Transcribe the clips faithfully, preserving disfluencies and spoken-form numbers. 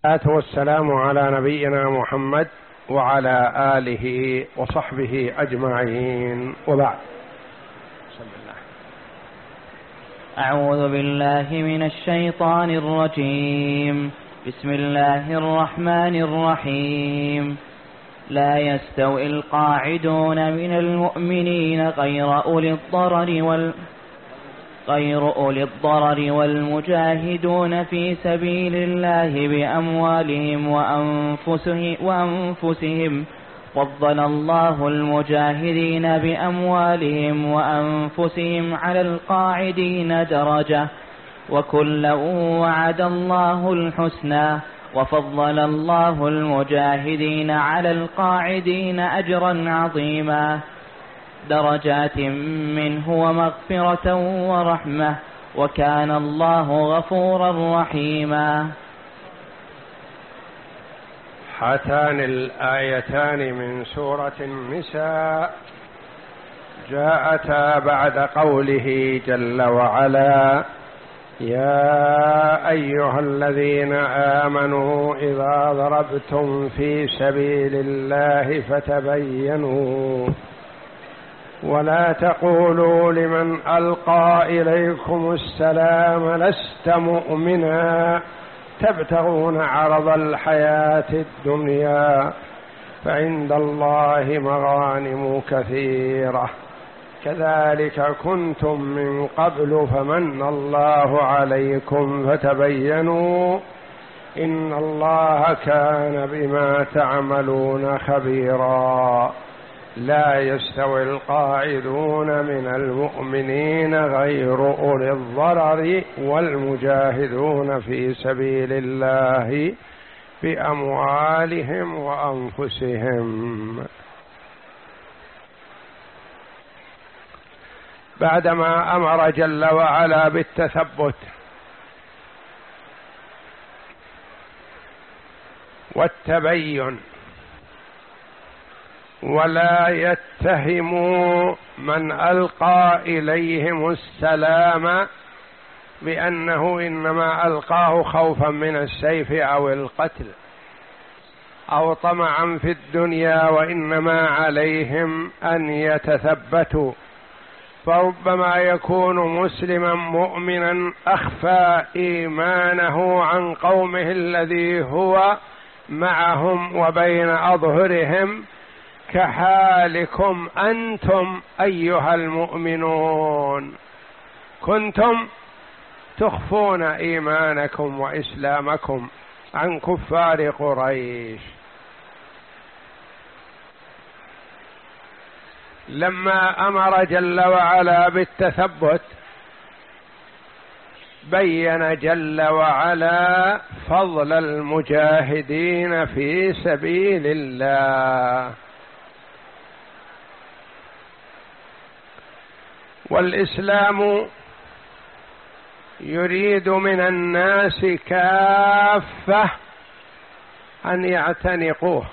والصلاة والسلام على نبينا محمد وعلى آله وصحبه أجمعين، وبعد. أعوذ بالله من الشيطان الرجيم. بسم الله الرحمن الرحيم. لا يستوي القاعدون من المؤمنين غير أولي الضرر وال غير أولي الضرر والمجاهدون في سبيل الله بأموالهم وأنفسهم, وأنفسهم فضل الله المجاهدين بأموالهم وأنفسهم على القاعدين درجة، وكلا وعد الله الحسنى، وفضل الله المجاهدين على القاعدين أجرا عظيما، درجات منه ومغفرة ورحمة، وكان الله غفورا رحيما. هاتان الآيتان من سورة النساء جاءتا بعد قوله جل وعلا: يا أيها الذين آمنوا إذا ضربتم في سبيل الله فتبينوا ولا تقولوا لمن ألقى إليكم السلام لست مؤمنا تبتغون عرض الحياة الدنيا فعند الله مغانم كثيرة كذلك كنتم من قبل فمن الله عليكم فتبينوا إن الله كان بما تعملون خبيرا. لا يستوي القاعدون من المؤمنين غير أولي الضرر والمجاهدون في سبيل الله بأموالهم وأنفسهم. بعدما أمر جل وعلا بالتثبت والتبين ولا يتهموا من ألقى إليهم السلام بأنه إنما ألقاه خوفا من السيف أو القتل أو طمعا في الدنيا، وإنما عليهم أن يتثبتوا، فربما يكون مسلما مؤمنا أخفى إيمانه عن قومه الذي هو معهم وبين أظهرهم، كحالكم أنتم أيها المؤمنون كنتم تخفون إيمانكم وإسلامكم عن كفار قريش. لما أمر جل وعلا بالتثبت بين جل وعلا فضل المجاهدين في سبيل الله. والإسلام يريد من الناس كافة أن يعتنقوه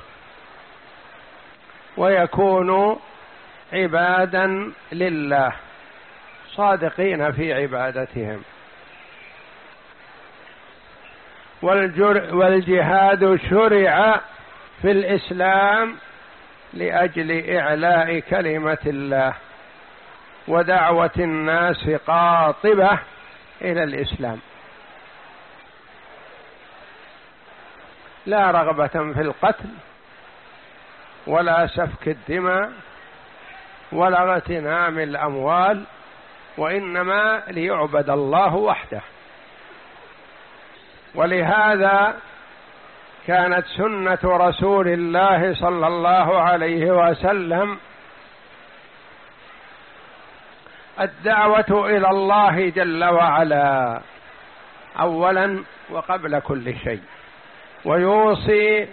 ويكونوا عبادا لله صادقين في عبادتهم. والجهاد شرع في الإسلام لأجل إعلاء كلمة الله ودعوة الناس قاطبة إلى الإسلام، لا رغبة في القتل ولا سفك الدماء ولا اغتنام الأموال، وإنما ليعبد الله وحده. ولهذا كانت سنة رسول الله صلى الله عليه وسلم الدعوة إلى الله جل وعلا أولا وقبل كل شيء، ويوصي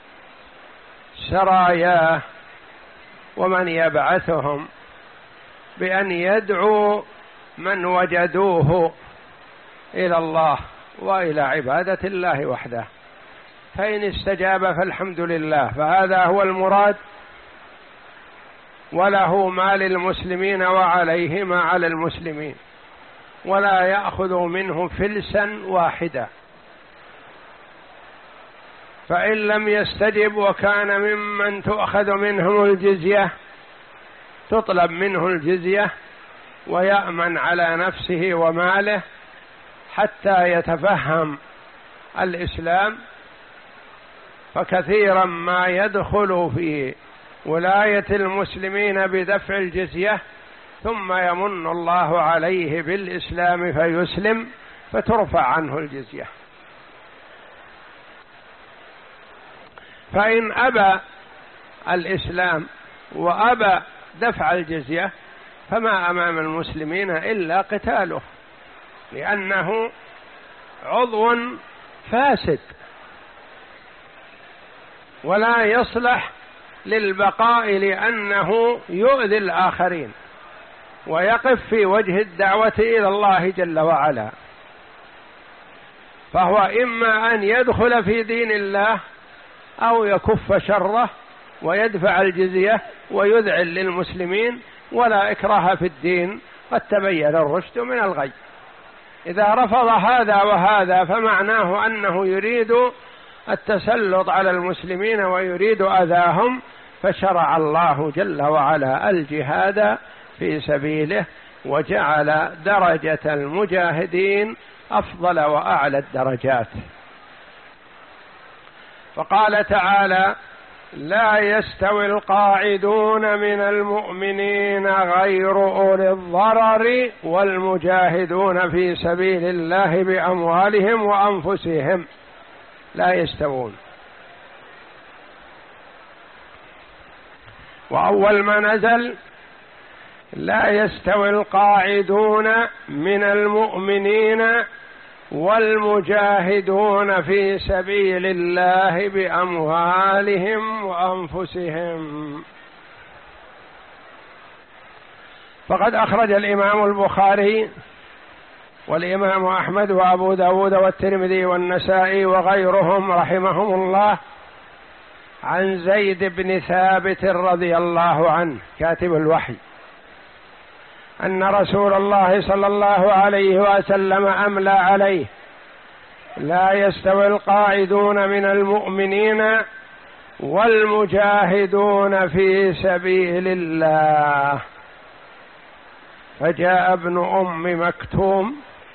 سراياه ومن يبعثهم بأن يدعوا من وجدوه إلى الله وإلى عبادة الله وحده، فإن استجاب فالحمد لله، فهذا هو المراد، وله ما للمسلمين وعليه ما على المسلمين، ولا يأخذ منه فلسا واحدا. فإن لم يستجب وكان ممن تؤخذ منهم الجزية تطلب منه الجزية ويأمن على نفسه وماله حتى يتفهم الإسلام. فكثيرا ما يدخل في ولاية المسلمين بدفع الجزية ثم يمن الله عليه بالإسلام فيسلم فترفع عنه الجزية. فإن أبى الإسلام وأبى دفع الجزية فما أمام المسلمين إلا قتاله، لأنه عضو فاسد ولا يصلح للبقاء، لأنه يؤذي الآخرين ويقف في وجه الدعوة إلى الله جل وعلا. فهو إما أن يدخل في دين الله أو يكف شره ويدفع الجزية ويذعن للمسلمين، ولا إكراه في الدين، قد تبين الرشد من الغي. إذا رفض هذا وهذا فمعناه أنه يريد التسلط على المسلمين ويريد أذاهم، فشرع الله جل وعلا الجهاد في سبيله وجعل درجة المجاهدين أفضل وأعلى الدرجات. فقال تعالى: لا يستوي القاعدون من المؤمنين غير أولي الضرر والمجاهدون في سبيل الله بأموالهم وأنفسهم، لا يستوون. وأول ما نزل: لا يستوي القاعدون من المؤمنين والمجاهدون في سبيل الله بأموالهم وأنفسهم. فقد أخرج الإمام البخاري والإمام أحمد وأبو داود والترمذي والنسائي وغيرهم رحمهم الله عن زيد بن ثابت رضي الله عنه كاتب الوحي أن رسول الله صلى الله عليه وسلم أملى عليه: لا يستوي القاعدون من المؤمنين والمجاهدون في سبيل الله. فجاء ابن أم مكتوم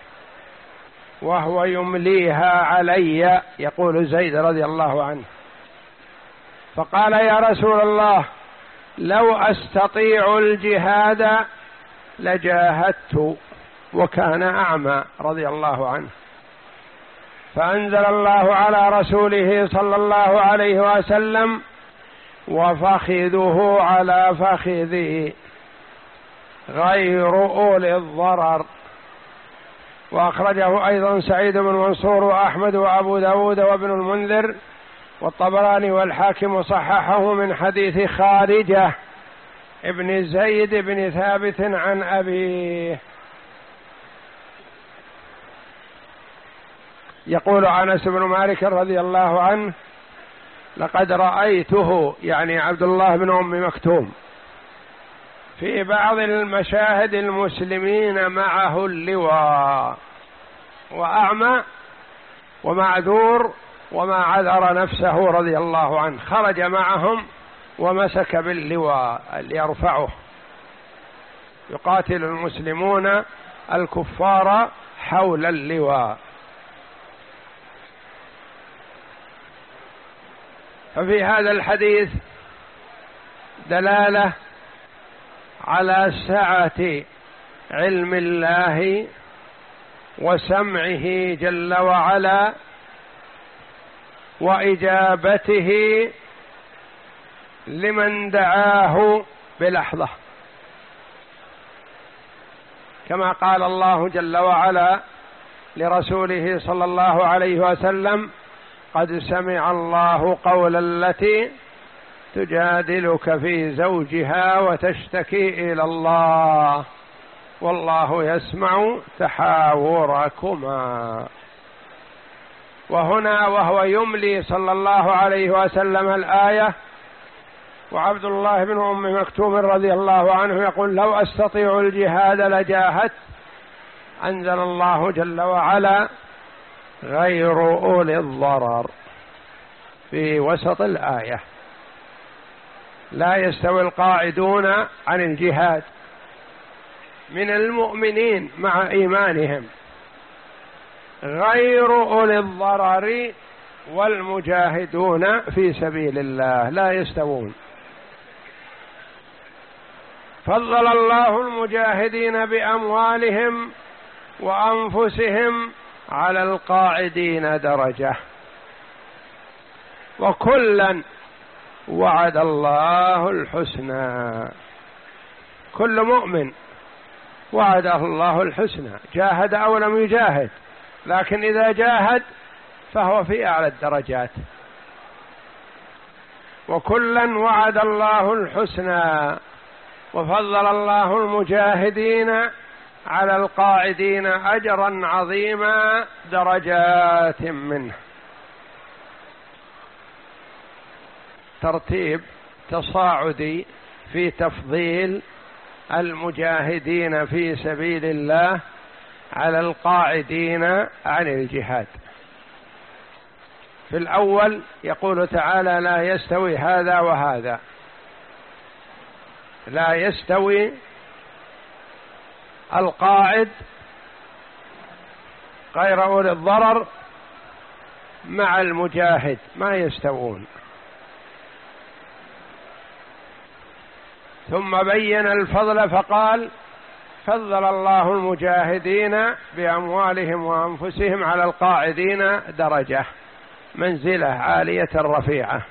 وهو يمليها علي، يقول زيد رضي الله عنه، فقال: يا رسول الله، لو أستطيع الجهاد لجاهدت، وكان أعمى رضي الله عنه. فأنزل الله على رسوله صلى الله عليه وسلم: وفخذه على فخذه غير أولي الضرر. وأخرجه أيضا سعيد بن منصور وأحمد وأبو داود وابن المنذر والطبراني والحاكم وصححه من حديث خارجة ابن زيد بن ثابت عن أبيه. يقول أنس بن مالك رضي الله عنه: لقد رأيته، يعني عبد الله بن أم مكتوم، في بعض المشاهد المسلمين معه اللواء، وأعمى ومعذور وما عذر نفسه رضي الله عنه، خرج معهم ومسك باللواء ليرفعه. يقاتل المسلمون الكفار حول اللواء. ففي هذا الحديث دلالة على سعة علم الله وسمعه جل وعلا وإجابته لمن دعاه بلحظة، كما قال الله جل وعلا لرسوله صلى الله عليه وسلم: قد سمع الله قول التي تجادلك في زوجها وتشتكي إلى الله والله يسمع تحاوركما. وهنا وهو يملي صلى الله عليه وسلم الآية، وعبد الله بن أم مكتوم رضي الله عنه يقول: لو أستطيع الجهاد لجاهدت، أنزل الله جل وعلا: غير أولي الضرر. في وسط الآية. لا يستوي القاعدون عن الجهاد من المؤمنين مع إيمانهم غير أولي الضرر والمجاهدون في سبيل الله لا يستوون. فضل الله المجاهدين بأموالهم وأنفسهم على القاعدين درجة، وكلا وعد الله الحسنى. كل مؤمن وعده الله الحسنى، جاهد أو لم يجاهد، لكن إذا جاهد فهو في أعلى الدرجات. وكلا وعد الله الحسنى، وفضل الله المجاهدين على القاعدين أجرا عظيما درجات منه. ترتيب تصاعدي في تفضيل المجاهدين في سبيل الله على القاعدين عن الجهاد. في الأول يقول تعالى: لا يستوي هذا وهذا، لا يستوي القاعد غير أولي الضرر مع المجاهد، ما يستوون. ثم بين الفضل فقال: فضل الله المجاهدين بأموالهم وأنفسهم على القاعدين درجة، منزلة عالية رفيعة.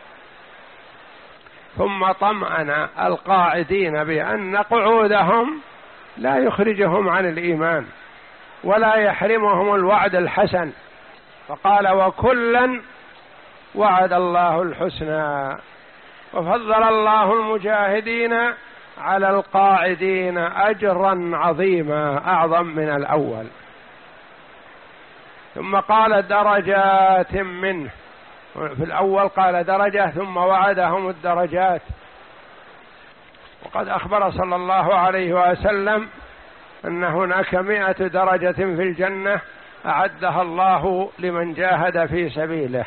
ثم طمأن القاعدين بأن قعودهم لا يخرجهم عن الإيمان ولا يحرمهم الوعد الحسن، فقال: وكلا وعد الله الحسنى. وفضل الله المجاهدين على القاعدين أجرا عظيما أعظم من الأول. ثم قال: درجات منه. في الأول قال درجة ثم وعدهم الدرجات. وقد أخبر صلى الله عليه وسلم أن هناك مائة درجة في الجنة أعدها الله لمن جاهد في سبيله،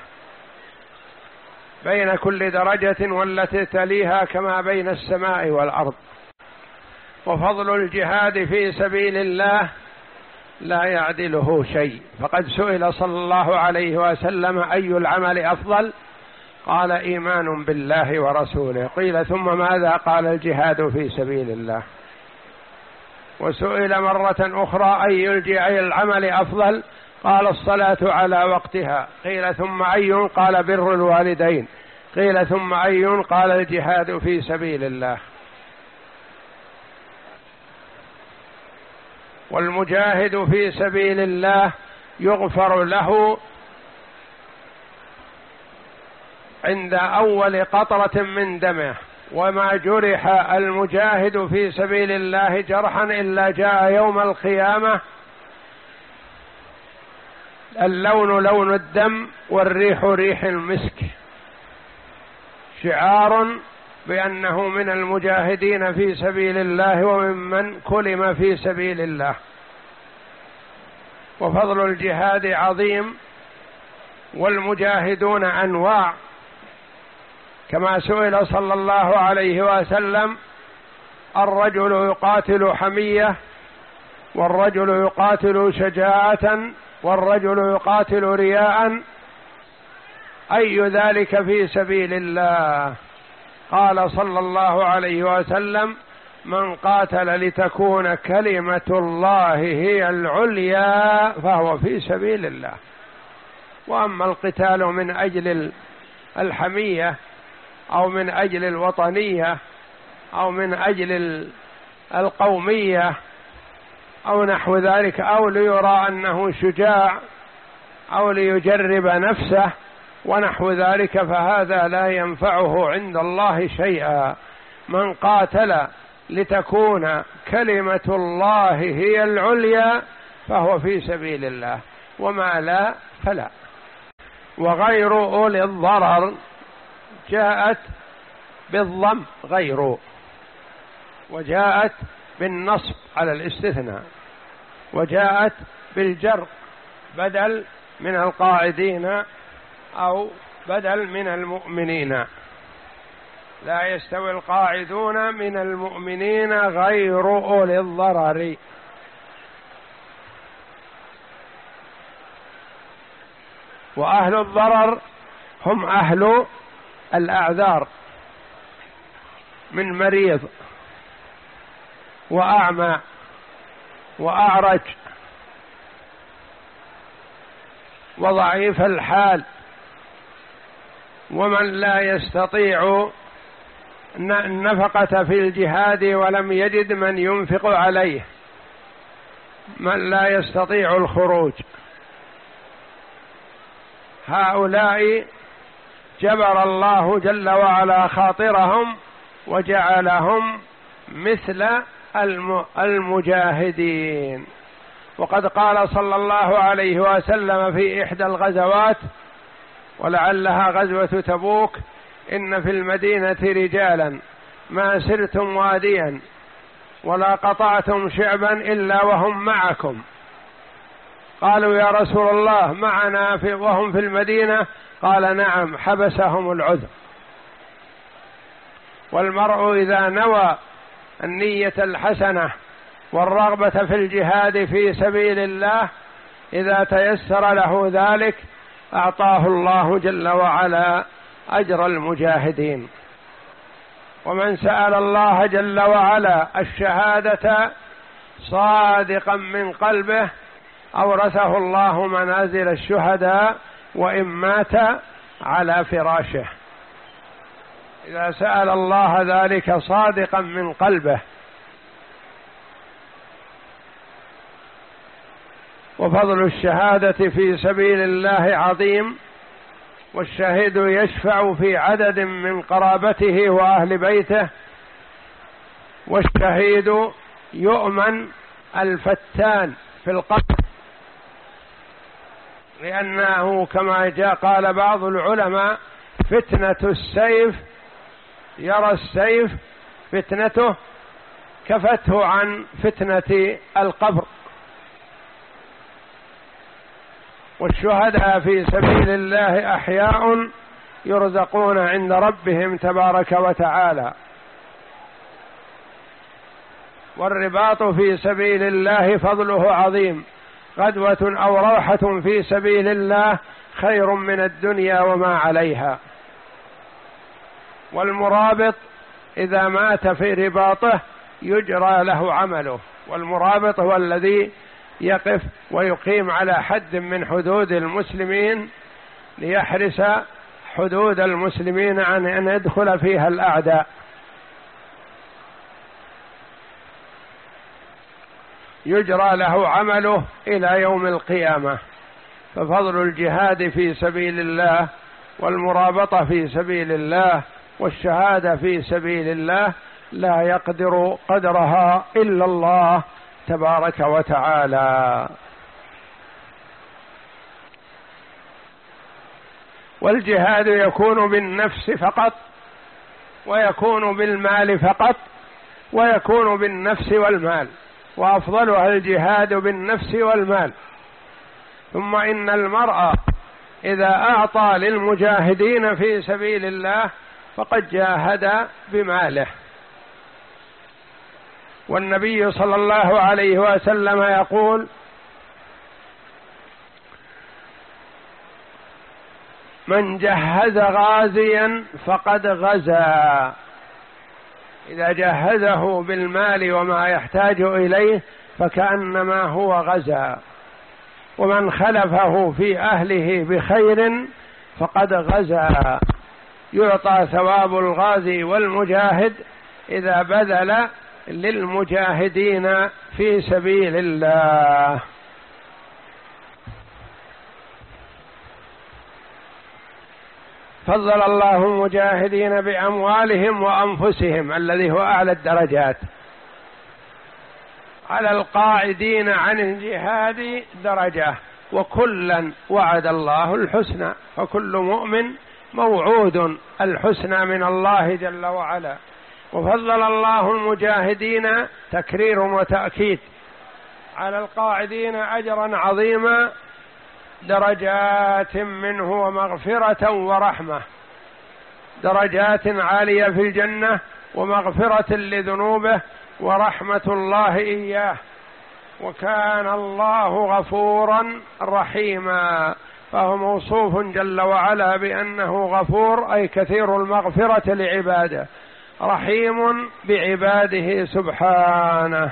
بين كل درجة والتي تليها كما بين السماء والأرض. وفضل الجهاد في سبيل الله لا يعدله شيء. فقد سئل صلى الله عليه وسلم: أي العمل أفضل؟ قال: إيمان بالله ورسوله. قيل: ثم ماذا؟ قال: الجهاد في سبيل الله. وسئل مرة أخرى: أي العمل أفضل؟ قال: الصلاة على وقتها. قيل: ثم أي؟ قال: بر الوالدين. قيل: ثم أي؟ قال: الجهاد في سبيل الله. والمجاهد في سبيل الله يغفر له عند أول قطرة من دمه، وما جرح المجاهد في سبيل الله جرحا إلا جاء يوم القيامة اللون لون الدم والريح ريح المسك، شعار بأنه من المجاهدين في سبيل الله وممن كلم في سبيل الله. وفضل الجهاد عظيم، والمجاهدون أنواع، كما سئل صلى الله عليه وسلم: الرجل يقاتل حمية، والرجل يقاتل شجاعة، والرجل يقاتل رياء، أي ذلك في سبيل الله؟ قال صلى الله عليه وسلم: من قاتل لتكون كلمة الله هي العليا فهو في سبيل الله. وأما القتال من أجل الحمية أو من أجل الوطنية أو من أجل القومية أو نحو ذلك، أو ليرى أنه شجاع أو ليجرب نفسه ونحو ذلك، فهذا لا ينفعه عند الله شيئا. من قاتل لتكون كلمة الله هي العليا فهو في سبيل الله، وما لا فلا. وغير أولي الضرر جاءت بالضم غير، وجاءت بالنصب على الاستثناء، وجاءت بالجر بدل من القاعدين أو بدل من المؤمنين. لا يستوي القاعدون من المؤمنين غير أولي الضرر. وأهل الضرر هم أهل الأعذار من مريض وأعمى وأعرج وضعيف الحال ومن لا يستطيع النفقة في الجهاد ولم يجد من ينفق عليه، من لا يستطيع الخروج. هؤلاء جبر الله جل وعلا خاطرهم وجعلهم مثل المجاهدين. وقد قال صلى الله عليه وسلم في إحدى الغزوات ولعلها غزوة تبوك: إن في المدينة رجالا ما سرتم واديا ولا قطعتم شعبا إلا وهم معكم. قالوا: يا رسول الله معنا في وهم في المدينة؟ قال: نعم، حبسهم العذر. والمرء إذا نوى النية الحسنة والرغبة في الجهاد في سبيل الله إذا تيسر له ذلك أعطاه الله جل وعلا أجر المجاهدين. ومن سأل الله جل وعلا الشهادة صادقا من قلبه أورثه الله منازل الشهداء وإن مات على فراشه. إذا سأل الله ذلك صادقا من قلبه. وفضل الشهادة في سبيل الله عظيم، والشهيد يشفع في عدد من قرابته وأهل بيته، والشهيد يؤمن الفتان في القبر، لأنه كما جاء قال بعض العلماء: فتنة السيف، يرى السيف فتنته كفته عن فتنة القبر. والشهداء في سبيل الله أحياء يرزقون عند ربهم تبارك وتعالى. والرباط في سبيل الله فضله عظيم، غدوة أو روحة في سبيل الله خير من الدنيا وما عليها. والمرابط إذا مات في رباطه يجرى له عمله، والمرابط هو الذي يقف ويقيم على حد من حدود المسلمين ليحرس حدود المسلمين عن أن يدخل فيها الأعداء. يجرى له عمله إلى يوم القيامة. ففضل الجهاد في سبيل الله والمرابطة في سبيل الله والشهادة في سبيل الله لا يقدر قدرها إلا الله تبارك وتعالى. والجهاد يكون بالنفس فقط، ويكون بالمال فقط، ويكون بالنفس والمال، وأفضلها الجهاد بالنفس والمال. ثم إن المرء إذا أعطى للمجاهدين في سبيل الله فقد جاهد بماله. والنبي صلى الله عليه وسلم يقول: من جهز غازيا فقد غزا. إذا جهزه بالمال وما يحتاج إليه فكأنما هو غزا. ومن خلفه في أهله بخير فقد غزا. يعطى ثواب الغازي والمجاهد إذا بذل للمجاهدين في سبيل الله. فضل الله المجاهدين بأموالهم وأنفسهم الذي هو أعلى الدرجات على القاعدين عن الجهاد درجة، وكلا وعد الله الحسنى، فكل مؤمن موعود الحسنى من الله جل وعلا. وفضل الله المجاهدين تكرير وتأكيد على القاعدين أجرا عظيما درجات منه ومغفرة ورحمة، درجات عالية في الجنة ومغفرة لذنوبه ورحمة الله إياه، وكان الله غفورا رحيما، فهو موصوف جل وعلا بأنه غفور أي كثير المغفرة لعباده، رحيم بعباده سبحانه.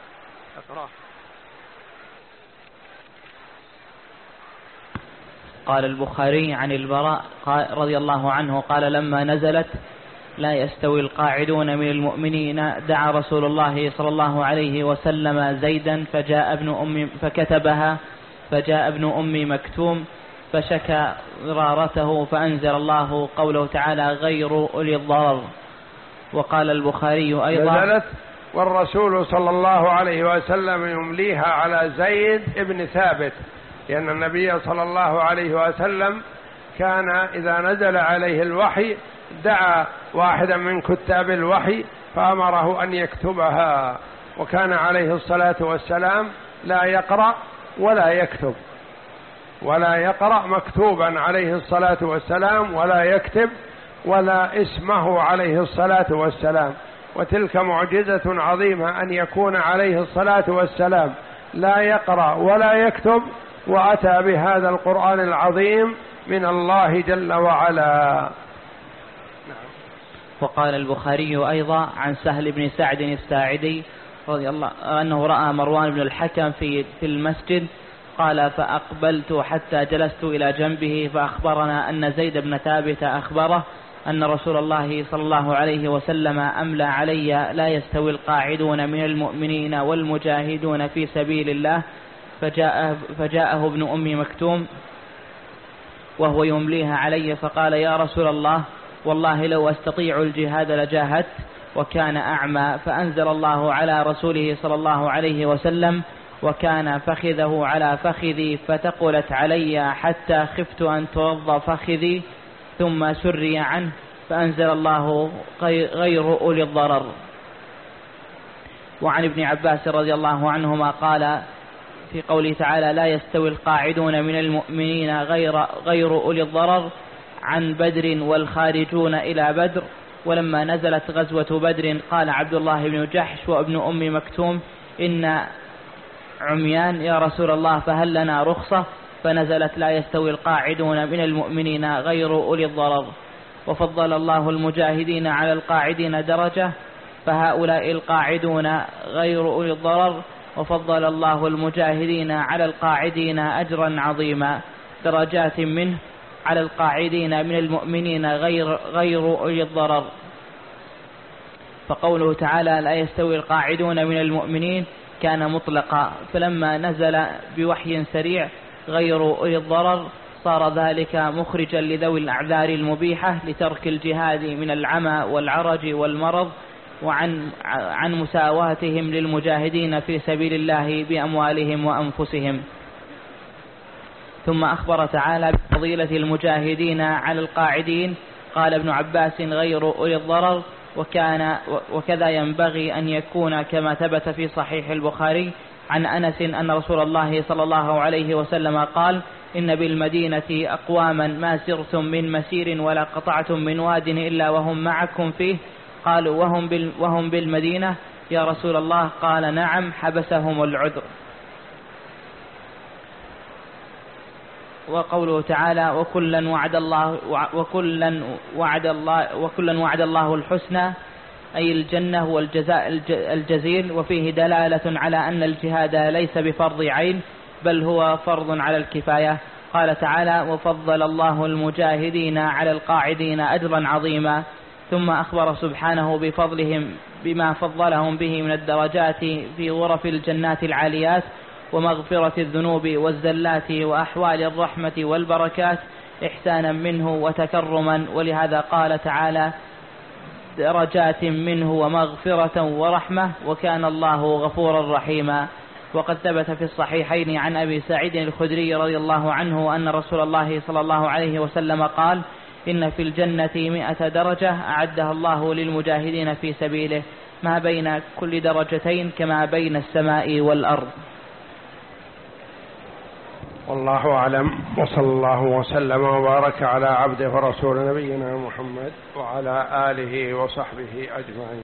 قال البخاري عن البراء رضي الله عنه قال لما نزلت لا يستوي القاعدون من المؤمنين دعا رسول الله صلى الله عليه وسلم زيدا فجاء ابن أم فكتبها فجاء ابن أم مكتوم فشكى ضرارته فأنزل الله قوله تعالى غير أولي الضرر. وقال البخاري أيضا نزلت والرسول صلى الله عليه وسلم يمليها على زيد ابن ثابت، لأن النبي صلى الله عليه وسلم كان إذا نزل عليه الوحي دعا واحدا من كتاب الوحي فأمره أن يكتبها، وكان عليه الصلاة والسلام لا يقرأ ولا يكتب، ولا يقرأ مكتوبا عليه الصلاة والسلام ولا يكتب ولا اسمه عليه الصلاة والسلام. وتلك معجزة عظيمة أن يكون عليه الصلاة والسلام لا يقرأ ولا يكتب وأتى بهذا القرآن العظيم من الله جل وعلا. وقال البخاري أيضا عن سهل بن سعد الساعدي رضي الله أنه رأى مروان بن الحكم في في المسجد قال فأقبلت حتى جلست إلى جنبه فأخبرنا أن زيد بن ثابت أخبره أن رسول الله صلى الله عليه وسلم أملى علي لا يستوي القاعدون من المؤمنين والمجاهدون في سبيل الله، فجاءه, فجاءه ابن أم مكتوم وهو يمليها علي فقال يا رسول الله والله لو أستطيع الجهاد لجاهدت، وكان أعمى، فأنزل الله على رسوله صلى الله عليه وسلم وكان فخذه على فخذي فتقلت علي حتى خفت أن توضى فخذي ثم سري عنه، فأنزل الله غير أولي الضرر. وعن ابن عباس رضي الله عنهما قال في قوله تعالى لا يستوي القاعدون من المؤمنين غير, غير أولي الضرر عن بدر والخارجون إلى بدر. ولما نزلت غزوة بدر قال عبد الله بن جحش وابن أم مكتوم إن عميان يا رسول الله فهل لنا رخصة؟ فنزلت لا يستوي القاعدون من المؤمنين غير أولي الضرر. وفضل الله المجاهدين على القاعدين درجة، فهؤلاء القاعدون غير أولي الضرر، وفضل الله المجاهدين على القاعدين أجرا عظيما درجات منه على القاعدين من المؤمنين غير, غير أولي الضرر. فقوله تعالى لا يستوي القاعدون من المؤمنين كان مطلقا، فلما نزل بوحي سريع غير أولي الضرر صار ذلك مخرجا لذوي الأعذار المبيحة لترك الجهاد من العمى والعرج والمرض، وعن عن مساواتهم للمجاهدين في سبيل الله بأموالهم وأنفسهم. ثم أخبر تعالى بفضيلة المجاهدين على القاعدين. قال ابن عباس غير أولي الضرر، وكان وكذا ينبغي أن يكون كما ثبت في صحيح البخاري عن أنس أن رسول الله صلى الله عليه وسلم قال إن بالمدينة أقواما ما سرتم من مسير ولا قطعتم من واد إلا وهم معكم فيه. قالوا وهم, بال وهم بالمدينة يا رسول الله؟ قال نعم حبسهم العذر. وقوله تعالى وكلا وعد الله وكلا وعد الله وكلا وعد الله الحسنى أي الجنة والجزاء الجزيل. وفيه دلالة على أن الجهاد ليس بفرض عين بل هو فرض على الكفاية. قال تعالى وفضل الله المجاهدين على القاعدين أجرا عظيما. ثم أخبر سبحانه بفضلهم بما فضلهم به من الدرجات في غرف الجنات العاليات ومغفرة الذنوب والزلات وأحوال الرحمة والبركات إحسانا منه وتكرما. ولهذا قال تعالى درجات منه ومغفرة ورحمة وكان الله غفورا رحيما. وقد ثبت في الصحيحين عن أبي سعيد الخدري رضي الله عنه أن رسول الله صلى الله عليه وسلم قال إن في الجنة مئة درجة أعدها الله للمجاهدين في سبيله ما بين كل درجتين كما بين السماء والأرض. والله أعلم، وصلى الله وسلم وبارك على عبده ورسول نبينا محمد وعلى آله وصحبه أجمعين.